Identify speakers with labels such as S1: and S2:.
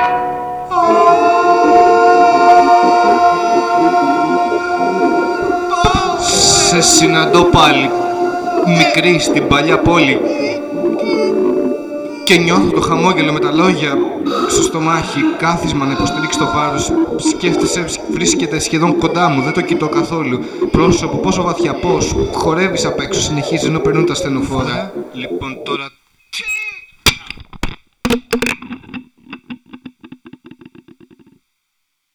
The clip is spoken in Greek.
S1: Σε συναντώ πάλι, μικρή στην παλιά πόλη, και νιώθω το χαμόγελο με τα λόγια στο στομάχι. Κάθισμα να υποστηρίξει το βάρος. Σκέφτεσαι, βρίσκεται σχεδόν κοντά μου, δεν το κοιτώ καθόλου. Πρόσωπο, πόσο βαθιά, πώς. Χορεύεις απ' έξω, συνεχίζει ενώ περνούν τα στενοφόρα. Λοιπόν τώρα...